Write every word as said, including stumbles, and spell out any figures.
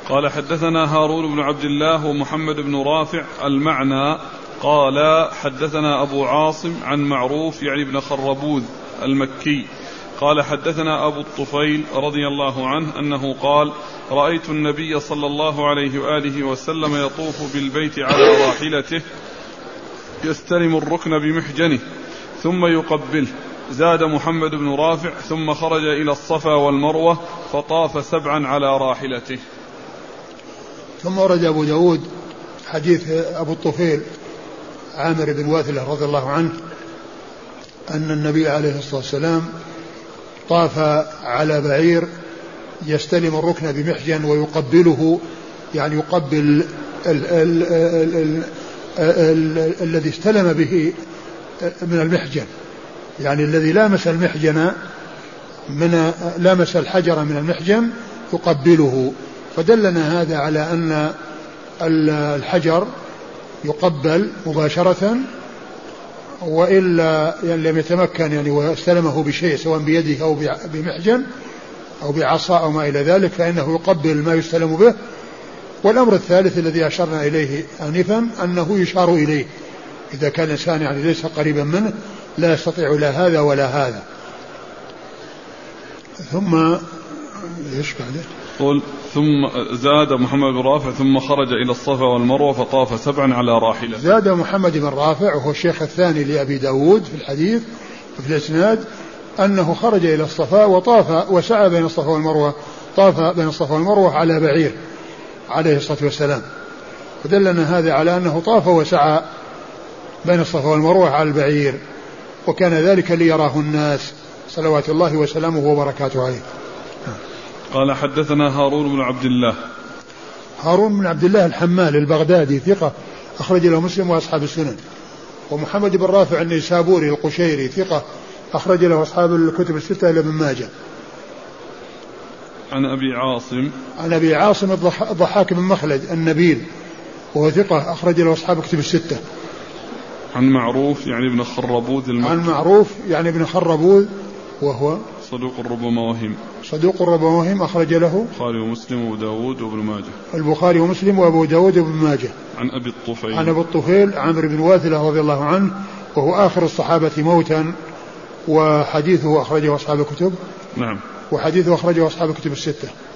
قال حدثنا هارون بن عبد الله ومحمد بن رافع المعنى قال حدثنا أبو عاصم عن معروف يعني بن خربوذ المكي قال حدثنا أبو الطفيل رضي الله عنه أنه قال رأيت النبي صلى الله عليه وآله وسلم يطوف بالبيت على راحلته يستلم الركن بمحجنه ثم يقبله. زاد محمد بن رافع ثم خرج إلى الصفا والمروة فطاف سبعا على راحلته. ثم ورد أبو داود حديث أبو الطفيل عامر بن واثلة رضي الله عنه أن النبي عليه الصلاة والسلام طاف على بعير يستلم الركن بمحجن ويقبله، يعني يقبل ال ال ال ال ال الذي استلم به من المحجن، يعني الذي لامس المحجن من لامس الحجر من المحجن يقبله. فدلنا هذا على أن الحجر يقبل مباشرة، وإلا يعني لم يتمكن يعني واستلمه بشيء سواء بيده أو بمحجن أو بعصا أو ما إلى ذلك فإنه يقبل ما يستلم به. والأمر الثالث الذي أشرنا إليه آنفا أنه يشار إليه إذا كان الإنسان يعني ليس قريبا منه لا يستطيع لا هذا ولا هذا. ثم ايش بعده؟ قل ثم زاد محمد بن رافع ثم خرج إلى الصفا والمروة فطاف سبعا على راحلته. زاد محمد بن رافع وهو الشيخ الثاني لأبي داود في الحديث في الإسناد أنه خرج إلى الصفا وطاف وسعى بين الصفا والمروة، طاف بين الصفا والمروة على بعير عليه الصلاة والسلام. فدلنا هذا على أنه طاف وسعى بين الصفا والمروة على البعير، وكان ذلك ليراه الناس صلوات الله وسلامه وبركاته عليه. قال حدثنا هارون بن عبد الله. هارون بن عبد الله الحمال البغدادي ثقة أخرج له مسلم وأصحاب السنن. ومحمد بن رافع النيسابوري القشيري ثقة أخرج له أصحاب الكتب الستة إلى ابن ماجه. عن أبي عاصم عن أبي عاصم الضحاك بن مخلد النبيل وهو ثقة أخرج له أصحاب الكتب الستة. عن معروف يعني ابن خربوذ المكي. عن معروف يعني ابن خربوذ وهو صدوق ربما وهم. صدوق ربما وهم أخرج له البخاري ومسلم وأبو داود وابن ماجه. البخاري ومسلم وأبو داود وابن ماجه. عن أبي الطفيل. عن أبي الطفيل عامر بن واثلة رضي الله عنه وهو آخر الصحابة موتا، وحديثه أخرجه أصحاب الكتب. نعم. وحديثه أخرجه أصحاب الكتب الستة.